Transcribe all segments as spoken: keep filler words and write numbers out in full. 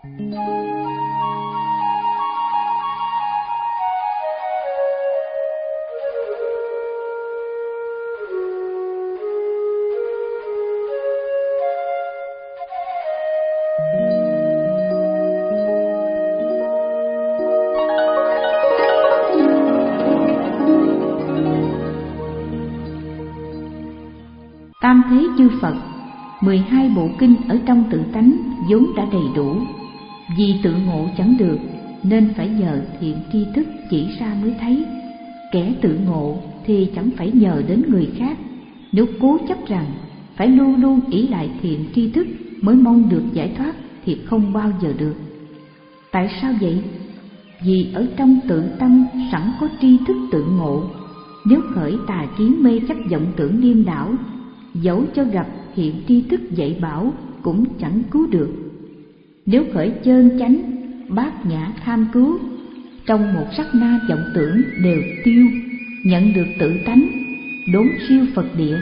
Tam thế chư Phật, mười hai bộ kinh ở trong tự tánh vốn đã đầy đủ. Vì tự ngộ chẳng được nên phải nhờ thiện tri thức chỉ ra mới thấy. Kẻ tự ngộ thì chẳng phải nhờ đến người khác. Nếu cố chấp rằng phải luôn luôn ỷ lại thiện tri thức mới mong được giải thoát thì không bao giờ được. Tại sao vậy? Vì ở trong tự tâm sẵn có tri thức tự ngộ. Nếu khởi tà kiến mê chấp vọng tưởng điên đảo, dẫu cho gặp hiện tri thức dạy bảo cũng chẳng cứu được. Nếu khởi chơn chánh bát nhã tham cứu, trong một sát na vọng tưởng đều tiêu, nhận được tự tánh, đốn siêu Phật địa.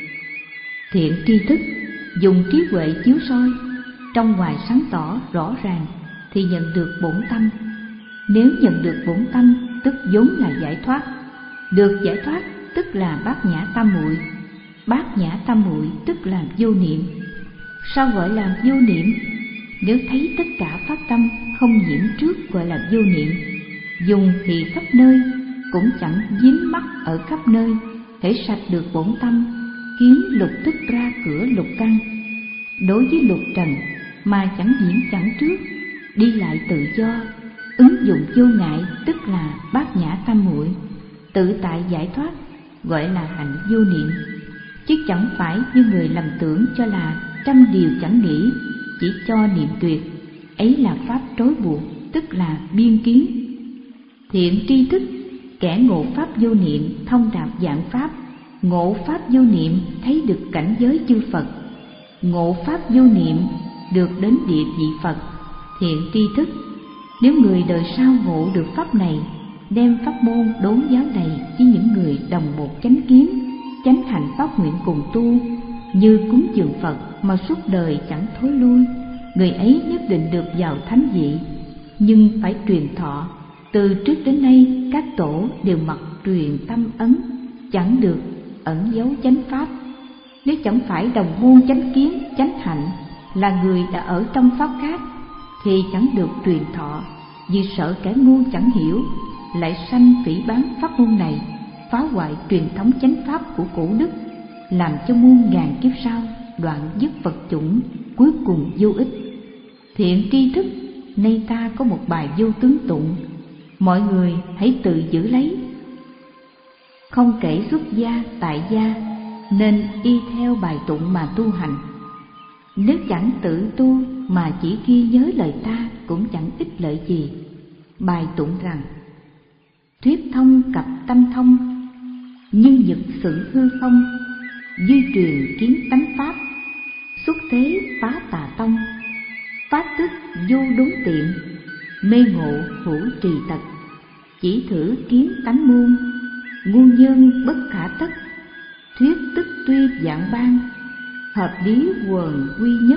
Thiện tri thức dùng trí huệ chiếu soi, trong ngoài sáng tỏ rõ ràng thì nhận được bổn tâm. Nếu nhận được bổn tâm tức vốn là giải thoát. Được giải thoát tức là bát nhã tam muội. Bát nhã tam muội tức là vô niệm. Sao gọi là vô niệm? Nếu thấy tất cả pháp tâm không nhiễm trước gọi là vô niệm. Dùng thì khắp nơi cũng chẳng dính mắc ở khắp nơi. Hễ sạch được bổn tâm, kiến lục tức ra cửa lục căn. Đối với lục trần mà chẳng nhiễm chẳng trước, đi lại tự do, ứng dụng vô ngại tức là bát nhã tam muội. Tự tại giải thoát gọi là hạnh vô niệm. Chứ chẳng phải như người lầm tưởng cho là trăm điều chẳng nghĩ, chỉ cho niệm tuyệt, ấy là pháp trói buộc, tức là biên kiến. Thiện tri thức, kẻ ngộ pháp vô niệm thông đạt dạng pháp, ngộ pháp vô niệm thấy được cảnh giới chư Phật, ngộ pháp vô niệm được đến địa vị Phật. Thiện tri thức, nếu người đời sau ngộ được pháp này, đem pháp môn đốn giáo này với những người đồng một chánh kiến, chánh hạnh pháp nguyện cùng tu, như cúng dường Phật mà suốt đời chẳng thối lui, người ấy nhất định được vào thánh vị. Nhưng phải truyền thọ. Từ trước đến nay các tổ đều mặc truyền tâm ấn, chẳng được ẩn giấu chánh pháp. Nếu chẳng phải đồng môn chánh kiến, chánh hạnh, là người đã ở trong pháp khác, thì chẳng được truyền thọ. Vì sợ kẻ ngu chẳng hiểu, lại sanh phỉ báng pháp môn này, phá hoại truyền thống chánh pháp của cổ đức, làm cho muôn ngàn kiếp sau đoạn dứt Phật chủng, cuối cùng vô ích. Thiện tri thức, nay ta có một bài vô tướng tụng, mọi người hãy tự giữ lấy. Không kể xuất gia, tại gia, nên y theo bài tụng mà tu hành. Nếu chẳng tự tu mà chỉ ghi nhớ lời ta cũng chẳng ích lợi gì. Bài tụng rằng: thuyết thông cập tâm thông, nhưng nhật sự hư không, duy truyền kiến tánh pháp, xuất thế phá tà tông, pháp tức vô đốn tiệm, mê ngộ hữu trì tật, chỉ thử kiến tánh muôn, muôn nhân bất khả tất, thuyết tức tuy dạng ban, hợp lý quần quy nhất.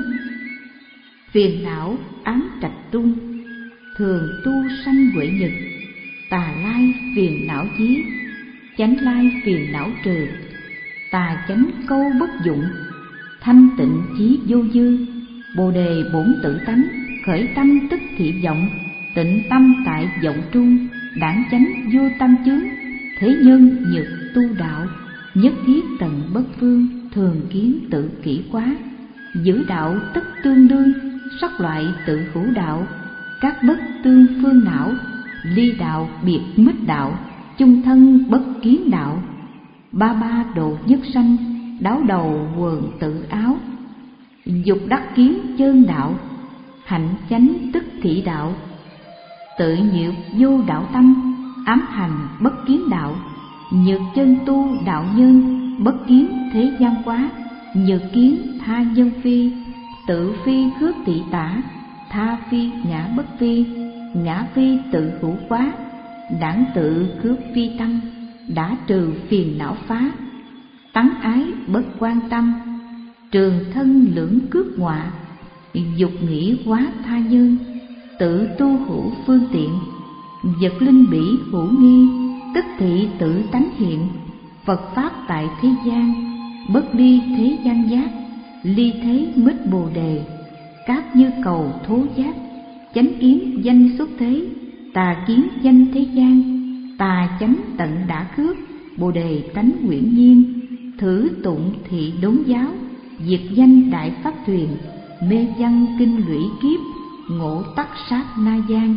Phiền não ám trạch trung, thường tu sanh huệ nhật, tà lai phiền não chí, chánh lai phiền não trừ, tà chánh câu bất dụng, thanh tịnh chí vô dư, bồ đề bổn tự tánh, khởi tâm tức thị vọng, tịnh tâm tại vọng trung, đãng chánh vô tâm chướng, thế nhân nhược tu đạo, nhất thiết tận bất phương, thường kiến tự kỷ quá, giữ đạo tất tương đương, sắc loại tự hữu đạo, các bất tương phương não, ly đạo biệt mít đạo, chung thân bất kiến đạo, ba ba độ nhất sanh, đáo đầu quần tự áo, dục đắc kiến chơn đạo, hạnh chánh tức thị đạo, tự nhiệu vô đạo tâm, ám hành bất kiến đạo, nhược chân tu đạo nhân, bất kiến thế gian quá, nhược kiến tha nhân phi, tự phi khước tị tả, tha phi ngã bất phi, ngã phi tự hữu quá, đãng tự khước phi tâm, đã trừ phiền não phá, tắng ái bất quan tâm, trường thân lưỡng cước ngọa, dục nghĩ quá tha nhân, tự tu hữu phương tiện. Vật linh bỉ hữu nghi, tức thị tự tánh hiện. Phật pháp tại thế gian, bất ly thế gian giác. Ly thế mít bồ đề, cát như cầu thố giác. Chánh kiến danh xuất thế, tà kiến danh thế gian. Tà chánh tận đã khước, bồ đề tánh quyển nhiên. Thử tụng thị đốn giáo, diệt danh đại pháp thuyền. Mê văn kinh lũy kiếp, ngộ tắc sát na gian.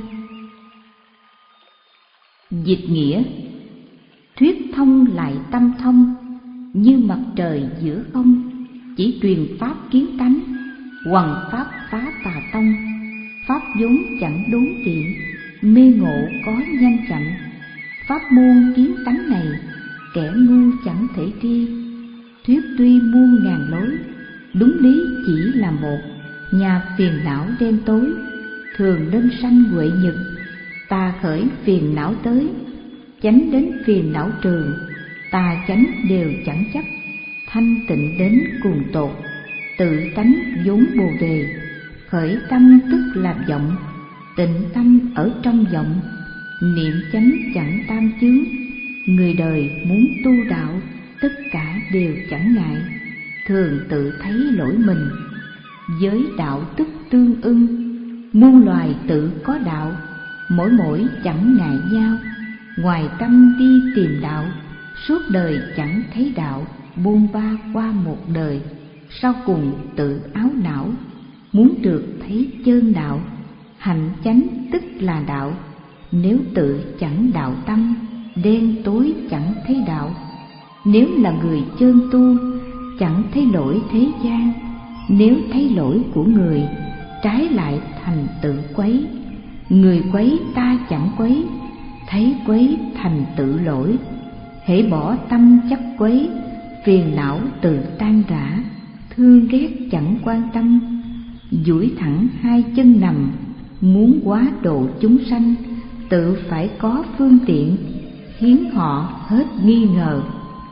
Dịch nghĩa: thuyết thông lại tâm thông, như mặt trời giữa không. Chỉ truyền pháp kiến tánh, hoằng pháp phá tà tông. Pháp vốn chẳng đốn tiện, mê ngộ có nhanh chậm. Pháp môn kiến tánh này, kẻ ngu chẳng thể tri. Thuyết tuy muôn ngàn lối, đúng lý chỉ là một. Nhà phiền não đêm tối, thường nên sanh huệ nhật. Tà khởi phiền não tới, chánh đến phiền não trường. Tà chánh đều chẳng chấp, thanh tịnh đến cùng tột. Tự tánh vốn bồ đề, khởi tâm tức làm vọng. Tịnh tâm ở trong vọng, niệm chánh chẳng tam chướng. Người đời muốn tu đạo, tất cả đều chẳng ngại. Thường tự thấy lỗi mình, giới đạo tức tương ưng. Muôn loài tự có đạo, mỗi mỗi chẳng ngại nhau. Ngoài tâm đi tìm đạo, suốt đời chẳng thấy đạo. Bôn ba qua một đời, sau cùng tự áo não. Muốn được thấy chân đạo, hành chánh tức là đạo. Nếu tự chẳng đạo tâm, đen tối chẳng thấy đạo. Nếu là người chân tu, chẳng thấy lỗi thế gian. Nếu thấy lỗi của người, trái lại thành tự quấy. Người quấy ta chẳng quấy, thấy quấy thành tự lỗi. Hễ bỏ tâm chấp quấy, phiền não tự tan rã. Thương ghét chẳng quan tâm, duỗi thẳng hai chân nằm. Muốn quá độ chúng sanh, tự phải có phương tiện, khiến họ hết nghi ngờ.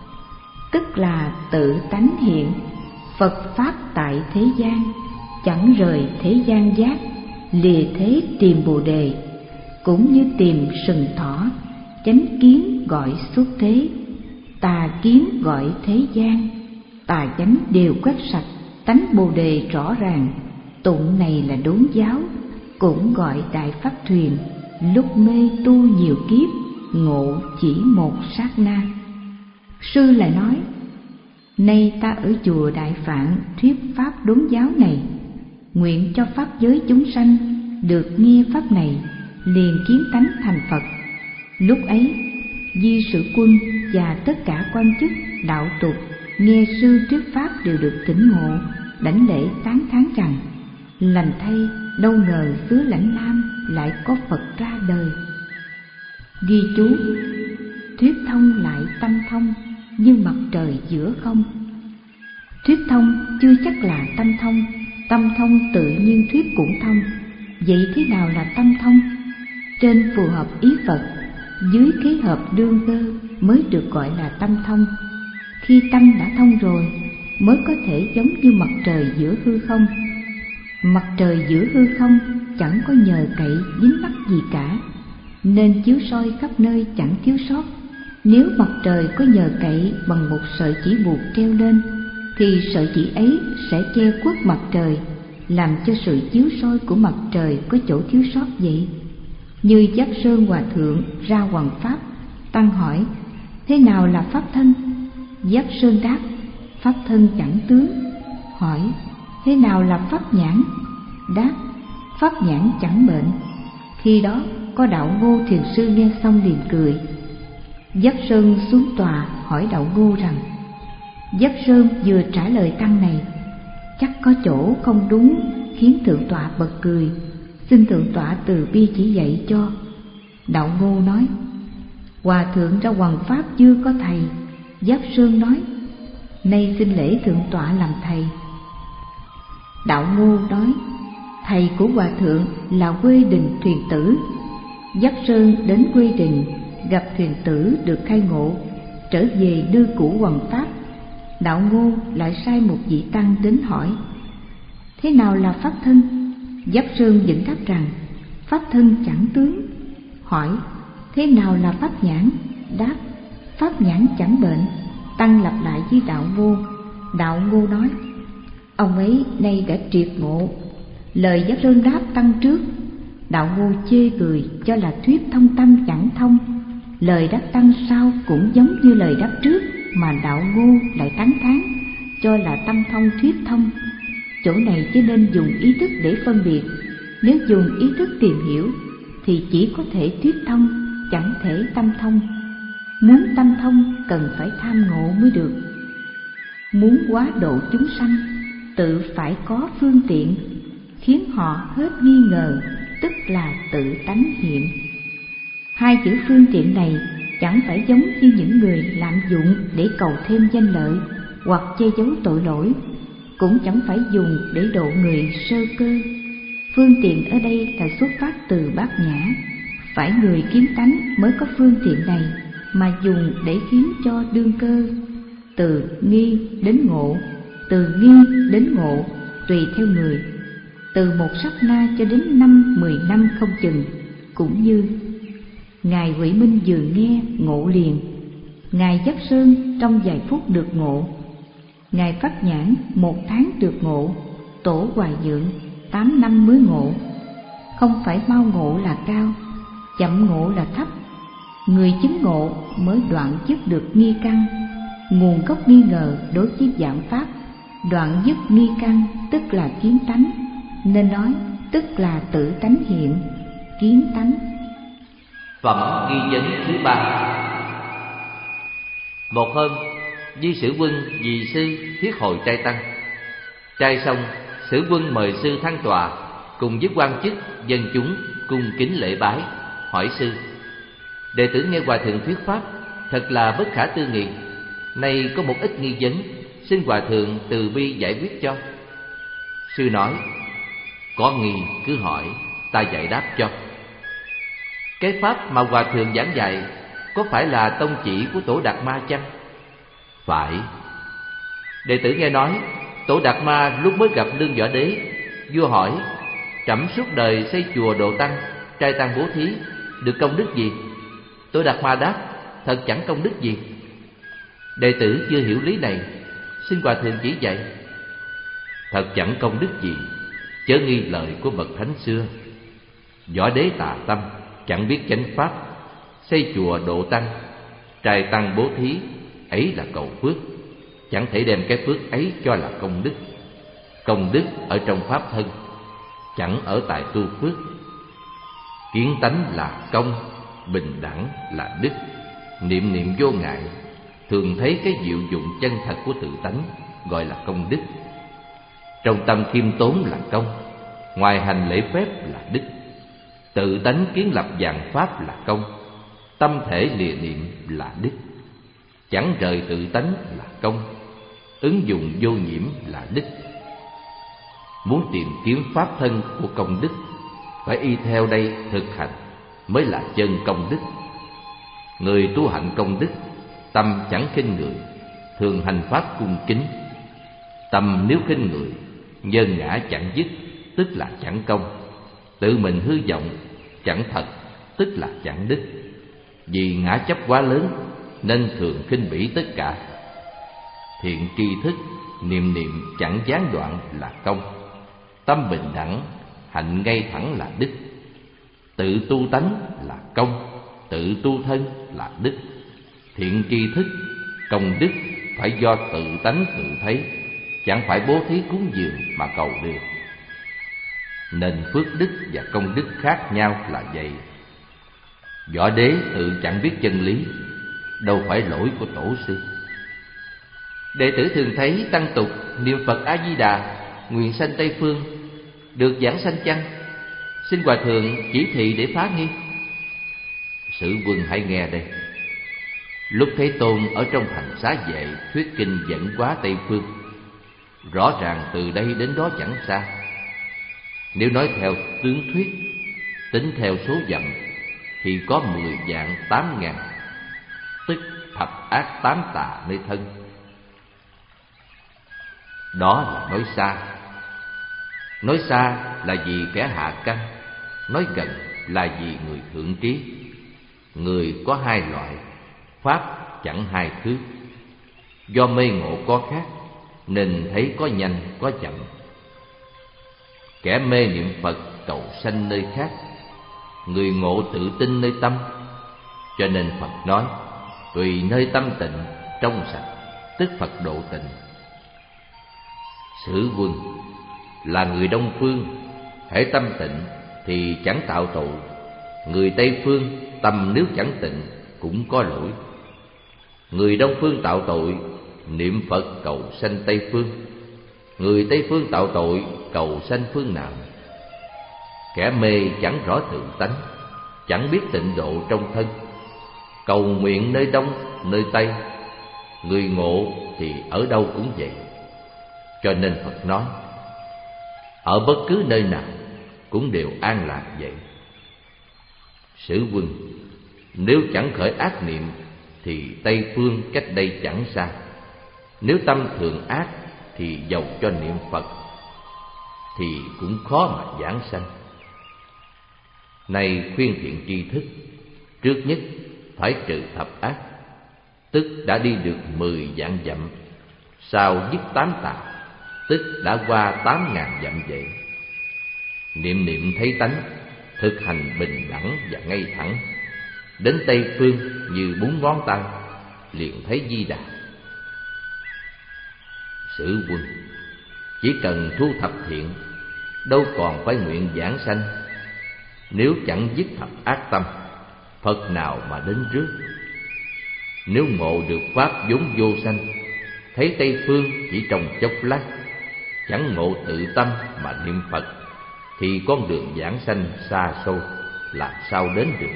Tức là tự tánh hiện, Phật pháp tại thế gian. Chẳng rời thế gian giác, lìa thế tìm bồ đề. Cũng như tìm sừng thỏ, chánh kiến gọi xuất thế. Tà kiến gọi thế gian, tà chánh đều quét sạch. Tánh bồ đề rõ ràng, tụng này là đốn giáo. Cũng gọi đại pháp thuyền, lúc mê tu nhiều kiếp. Ngộ chỉ một sát na. Sư lại nói: nay ta ở chùa Đại Phạn thuyết pháp đốn giáo này, nguyện cho pháp giới chúng sanh được nghe pháp này, liền kiến tánh thành Phật. Lúc ấy Di Sử Quân và tất cả quan chức đạo tục nghe sư thuyết pháp đều được tỉnh ngộ, đảnh lễ tán thán rằng: lành thay, đâu ngờ xứ Lãnh Nam lại có Phật ra đời. Ghi chú: thuyết thông lại tâm thông, như mặt trời giữa không. Thuyết thông chưa chắc là tâm thông, tâm thông tự nhiên thuyết cũng thông. Vậy thế nào là tâm thông? Trên phù hợp ý Phật, dưới kế hợp đương cơ mới được gọi là tâm thông. Khi tâm đã thông rồi mới có thể giống như mặt trời giữa hư không. Mặt trời giữa hư không chẳng có nhờ cậy dính mắc gì cả, nên chiếu soi khắp nơi chẳng thiếu sót. Nếu mặt trời có nhờ cậy bằng một sợi chỉ buộc treo lên, thì sợi chỉ ấy sẽ che khuất mặt trời, làm cho sự chiếu soi của mặt trời có chỗ thiếu sót vậy. Như Giáp Sơn Hòa Thượng ra hoằng pháp, tăng hỏi: thế nào là pháp thân? Giáp Sơn đáp: pháp thân chẳng tướng. Hỏi: thế nào là pháp nhãn? Đáp: pháp nhãn chẳng bệnh. Khi đó có Đạo Ngô Thiền Sư nghe xong liền cười. Giáp Sơn xuống tòa hỏi Đạo Ngô rằng: Giáp Sơn vừa trả lời tăng này, chắc có chỗ không đúng khiến thượng tọa bật cười, xin thượng tọa từ bi chỉ dạy cho. Đạo Ngô nói: hòa thượng ra hoằng pháp chưa có thầy. Giáp Sơn nói: nay xin lễ thượng tọa làm thầy. Đạo Ngô nói: thầy của hòa thượng là Quê Đình thuyền tử. Giáp Sơn đến Quê Đình gặp thuyền tử được khai ngộ, trở về đưa củ hoằng pháp. Đạo Ngô lại sai một vị tăng đến hỏi: thế nào là pháp thân? Giáp Sơn vẫn đáp rằng: pháp thân chẳng tướng. Hỏi: thế nào là pháp nhãn? Đáp: pháp nhãn chẳng bệnh. Tăng lặp lại với Đạo Ngô. Đạo Ngô nói: ông ấy nay đã triệt ngộ. Lời Giác Rơn đáp Tăng trước. Đạo Ngô chê cười cho là thuyết thông tâm chẳng thông. Lời đáp Tăng sau cũng giống như lời đáp trước, mà Đạo Ngô lại tán thán cho là tâm thông thuyết thông. Chỗ này chỉ nên dùng ý thức để phân biệt. Nếu dùng ý thức tìm hiểu thì chỉ có thể thuyết thông, chẳng thể tâm thông. Muốn tâm thông cần phải tham ngộ mới được. Muốn quá độ chúng sanh, tự phải có phương tiện khiến họ hết nghi ngờ, tức là tự tánh hiện. Hai chữ phương tiện này chẳng phải giống như những người lạm dụng để cầu thêm danh lợi hoặc che giấu tội lỗi, cũng chẳng phải dùng để độ người sơ cơ. Phương tiện ở đây là xuất phát từ bát nhã. Phải người kiến tánh mới có phương tiện này, mà dùng để khiến cho đương cơ. Từ nghi đến ngộ, từ nghi đến ngộ tùy theo người, từ một sát na cho đến năm mười năm không chừng. Cũng như Ngài Huệ Minh vừa nghe ngộ liền, Ngài Giác Sơn trong vài phút được ngộ, Ngài Pháp Nhãn một tháng được ngộ, Tổ Hoài Nhượng tám năm mới ngộ. Không phải mau ngộ là cao, chậm ngộ là thấp. Người chứng ngộ mới đoạn dứt được nghi căn, nguồn gốc nghi ngờ đối với vạn pháp. Đoạn dứt nghi căn tức là kiến tánh, nên nói tức là tự tánh hiện, kiến tánh. Phẩm ghi vấn thứ ba. Một hôm, Di Sử Quân vì sư thiết hội trai tăng. Trai xong, Sử Quân mời sư thăng tòa, cùng với quan chức dân chúng cung kính lễ bái, hỏi sư: đệ tử nghe hòa thượng thuyết pháp thật là bất khả tư nghị. Nay có một ít nghi vấn, xin hòa thượng từ bi giải quyết cho. Sư nói: có nghi cứ hỏi, ta giải đáp cho. Cái pháp mà hòa thượng giảng dạy có phải là tông chỉ của Tổ Đạt Ma chăng? Phải. Đệ tử nghe nói Tổ Đạt Ma lúc mới gặp Lương Võ Đế, vua hỏi: trẫm suốt đời xây chùa độ tăng, trai tăng bố thí, được công đức gì? Tổ Đạt Ma đáp: thật chẳng công đức gì. Đệ tử chưa hiểu lý này, xin hòa thượng chỉ dạy. Thật chẳng công đức gì, chớ nghi lời của bậc thánh xưa. Võ Đế tà tâm, chẳng biết chánh pháp, xây chùa độ tăng, trai tăng bố thí, ấy là cầu phước, chẳng thể đem cái phước ấy cho là công đức. Công đức ở trong pháp thân, chẳng ở tại tu phước. Kiến tánh là công, bình đẳng là đức. Niệm niệm vô ngại, thường thấy cái diệu dụng chân thật của tự tánh, gọi là công đức. Trong tâm khiêm tốn là công, ngoài hành lễ phép là đức. Tự tánh kiến lập vạn pháp là công, tâm thể lìa niệm là đức. Chẳng rời tự tánh là công, ứng dụng vô nhiễm là đức. Muốn tìm kiếm pháp thân của công đức, phải y theo đây thực hành mới là chân công đức. Người tu hạnh công đức, tâm chẳng khinh người, thường hành pháp cung kính. Tâm nếu khinh người, nhân ngã chẳng dứt, tức là chẳng công. Tự mình hư vọng, chẳng thật, tức là chẳng đức. Vì ngã chấp quá lớn nên thường khinh bỉ tất cả. Thiện tri thức, niệm niệm chẳng gián đoạn là công. Tâm bình đẳng, hạnh ngay thẳng là đức. Tự tu tánh là công, tự tu thân là đức. Thiện tri thức, công đức phải do tự tánh tự thấy, chẳng phải bố thí cúng dường mà cầu được. Nên phước đức và công đức khác nhau là vậy. Võ Đế tự chẳng biết chân lý, đâu phải lỗi của tổ sư. Đệ tử thường thấy tăng tục niệm Phật A Di Đà, nguyện sanh Tây phương, được giảng sanh chăng? Xin hòa thượng chỉ thị để phá nghi. Sử Quân hãy nghe đây. Lúc Thế Tôn ở trong thành Xá Vệ thuyết kinh dẫn hóa Tây phương, rõ ràng từ đây đến đó chẳng xa. Nếu nói theo tướng thuyết, tính theo số dặm, thì có mười vạn tám ngàn, tức thập ác tám tà nơi thân. Đó là nói xa. Nói xa là vì kẻ hạ căn, nói gần là vì người thượng trí. Người có hai loại, pháp chẳng hai thứ. Do mê ngộ có khác nên thấy có nhanh có chậm. Kẻ mê niệm Phật cầu sanh nơi khác, người ngộ tự tin nơi tâm. Cho nên Phật nói tùy nơi tâm tịnh trong sạch, tức Phật độ tịnh. Sử Quân là người Đông Phương, hễ tâm tịnh thì chẳng tạo tụ. Người Tây Phương tâm nếu chẳng tịnh cũng có lỗi. Người Đông Phương tạo tội, niệm Phật cầu sanh Tây Phương. Người Tây Phương tạo tội, cầu sanh phương nào? Kẻ mê chẳng rõ tự tánh, chẳng biết tịnh độ trong thân, cầu nguyện nơi Đông, nơi Tây. Người ngộ thì ở đâu cũng vậy. Cho nên Phật nói ở bất cứ nơi nào cũng đều an lạc vậy. Sử Quân, nếu chẳng khởi ác niệm thì Tây Phương cách đây chẳng xa. Nếu tâm thường ác thì dầu cho niệm Phật thì cũng khó mà giảng sanh. Này khuyên thiện tri thức, trước nhất phải trừ thập ác, tức đã đi được mười vạn dặm. Sau dứt tám tà, tức đã qua tám ngàn dặm vậy. Niệm niệm thấy tánh, thực hành bình đẳng và ngay thẳng. Đến Tây Phương như bốn ngón tay, liền thấy Di Đà. Sử Quân, chỉ cần thu thập thiện, đâu còn phải nguyện giảng sanh. Nếu chẳng dứt thập ác tâm, Phật nào mà đến trước? Nếu ngộ được pháp vốn vô sanh, thấy Tây Phương chỉ trong chốc lát, chẳng ngộ tự tâm mà niệm Phật, thì con đường giảng sanh xa xôi, làm sao đến được?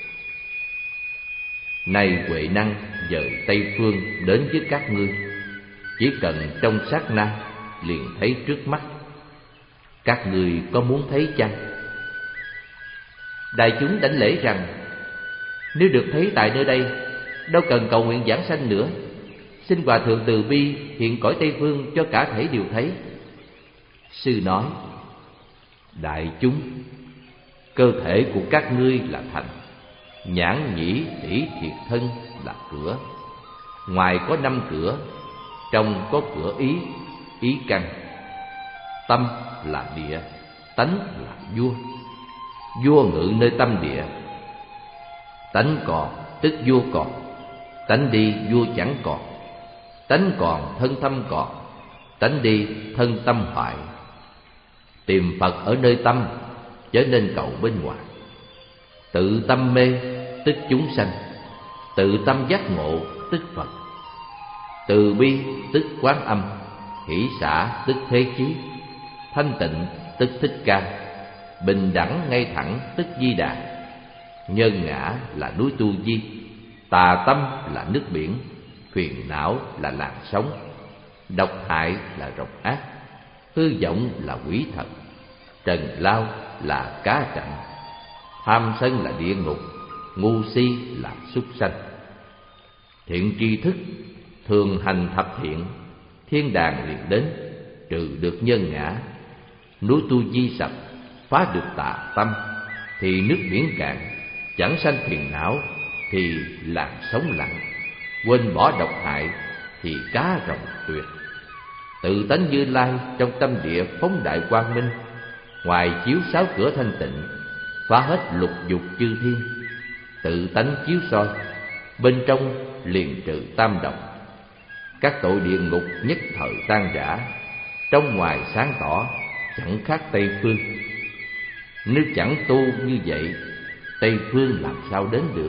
Này Huệ Năng dời Tây Phương đến với các ngươi, chỉ cần trong sát na liền thấy trước mắt. Các ngươi có muốn thấy chăng? Đại chúng đảnh lễ rằng nếu được thấy tại nơi đây, đâu cần cầu nguyện giảng sanh nữa. Xin Hòa Thượng từ bi hiện cõi Tây Phương cho cả thể đều thấy. Sư nói: Đại chúng, cơ thể của các ngươi là thành, nhãn nhĩ tỷ thiệt thân là cửa. Ngoài có năm cửa, trong có cửa ý, ý căn. Tâm là địa, tánh là vua. Vua ngự nơi tâm địa. Tánh còn tức vua còn, tánh đi vua chẳng còn. Tánh còn thân tâm còn, tánh đi thân tâm hoại. Tìm Phật ở nơi tâm, chớ nên cầu bên ngoài. Tự tâm mê tức chúng sanh, tự tâm giác ngộ tức Phật. Từ bi tức Quán Âm, hỷ xả tức Thế Chí, thanh tịnh tức Thích Ca, bình đẳng ngay thẳng tức Di Đà. Nhân ngã là núi Tu Di, tà tâm là nước biển, phiền não là làn sóng, độc hại là rồng ác, hư vọng là quỷ thần, trần lao là cá trạnh, tham sân là địa ngục, ngu si là súc sanh. Thiện tri thức thường hành thập thiện, thiên đàng liền đến, trừ được nhân ngã. Núi Tu Di sập, phá được tà tâm, thì nước biển cạn, chẳng sanh phiền não, thì làn sóng lặng. Quên bỏ độc hại, thì cá rồng tuyệt. Tự tánh Như Lai trong tâm địa phóng đại quang minh, ngoài chiếu sáu cửa thanh tịnh, phá hết lục dục chư thiên. Tự tánh chiếu soi, bên trong liền trừ tam độc. Các tội địa ngục nhất thời tan rã, trong ngoài sáng tỏ, chẳng khác Tây Phương. Nếu chẳng tu như vậy, Tây Phương làm sao đến được?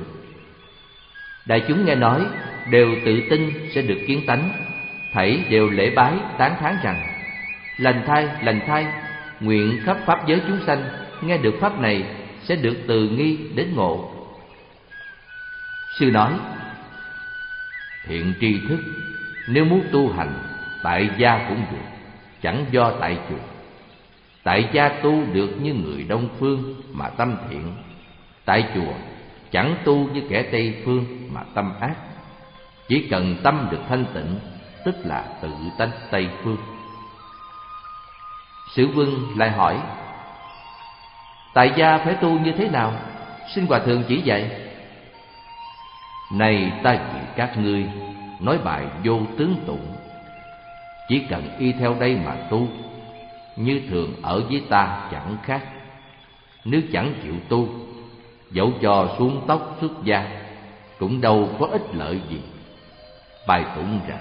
Đại chúng nghe nói đều tự tin sẽ được kiến tánh, thảy đều lễ bái tán thán rằng: Lành thay, lành thay, nguyện khắp pháp giới chúng sanh nghe được pháp này sẽ được từ nghi đến ngộ. Sư nói: Thiện tri thức, nếu muốn tu hành, tại gia cũng được, chẳng do tại chùa. Tại gia tu được như người Đông Phương mà tâm thiện, tại chùa chẳng tu như kẻ Tây Phương mà tâm ác. Chỉ cần tâm được thanh tịnh, tức là tự tánh Tây Phương. Sử Quân lại hỏi: Tại gia phải tu như thế nào? Xin hòa thượng chỉ dạy. Này ta vì các ngươi nói bài vô tướng tụng, chỉ cần y theo đây mà tu, như thường ở với ta chẳng khác. Nếu chẳng chịu tu, dẫu cho xuống tóc xuất gia, cũng đâu có ích lợi gì. Bài tụng rằng: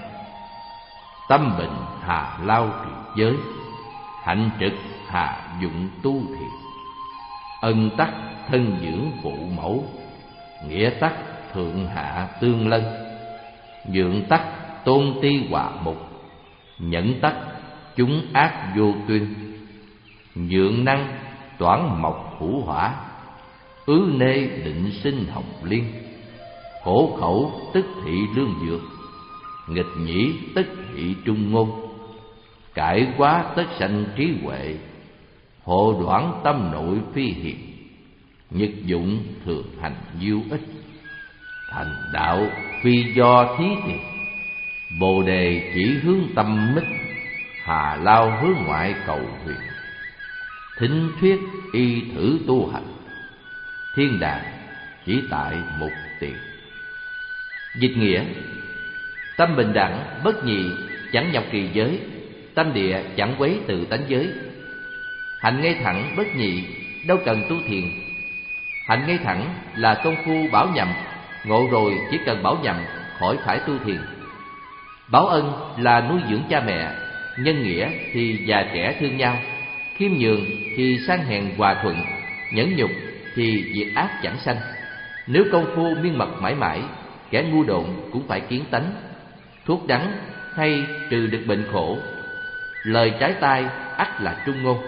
tâm bình hà lao trì giới, hạnh trực hà dụng tu thiền. Ân tắc thân dưỡng phụ mẫu, nghĩa tắc thượng hạ tương lân. Nhượng tắc tôn ti hòa mục, nhẫn tắc chúng ác vô tuyên. Nhượng năng toản mộc hữu hỏa, ứ nê định sinh học liên. Hổ khẩu tức thị lương dược, nghịch nhĩ tức thị trung ngôn. Cải quá tất sanh trí huệ, hộ đoản tâm nội phi hiền. Nhật dụng thường hành diêu ích, thành đạo phi do thí tiền. Bồ đề chỉ hướng tâm mít, hà lao hướng ngoại cầu huyền. Thính thuyết y thử tu hành, thiên đàng chỉ tại mục tiền. Dịch nghĩa: tâm bình đẳng bất nhị, chẳng nhập trì giới. Tâm địa chẳng quấy tự tánh giới. Hạnh ngay thẳng bất nhị, đâu cần tu thiền. Hạnh ngay thẳng là công phu bảo nhậm, ngộ rồi chỉ cần bảo nhậm, khỏi phải tu thiền. Báo ân là nuôi dưỡng cha mẹ, nhân nghĩa thì già trẻ thương nhau, khiêm nhường thì sang hèn hòa thuận, nhẫn nhục thì diệt ác chẳng sanh. Nếu công phu miên mật mãi mãi, kẻ ngu độn cũng phải kiến tánh. Thuốc đắng hay trừ được bệnh khổ, lời trái tai ắt là trung ngôn.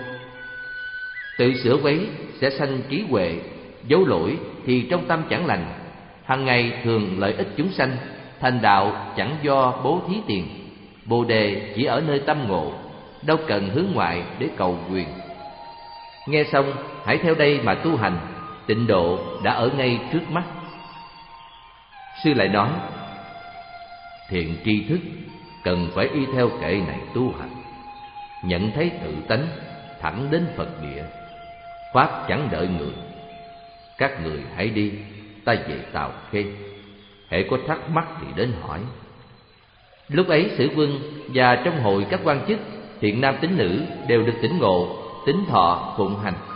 Tự sửa quấy sẽ sanh trí huệ, dấu lỗi thì trong tâm chẳng lành. Hằng ngày thường lợi ích chúng sanh, thành đạo chẳng do bố thí tiền. Bồ đề chỉ ở nơi tâm ngộ, đâu cần hướng ngoại để cầu quyền. Nghe xong hãy theo đây mà tu hành, tịnh độ đã ở ngay trước mắt. Sư lại nói: thiện tri thức cần phải y theo kệ này tu hành, nhận thấy tự tánh, thẳng đến Phật địa. Pháp chẳng đợi người, các người hãy đi, ta về Tào Khê. Hễ có thắc mắc thì đến hỏi. Lúc ấy Sử Quân và trong hội các quan chức, thiện nam tín nữ đều được tỉnh ngộ, tín thọ phụng hành.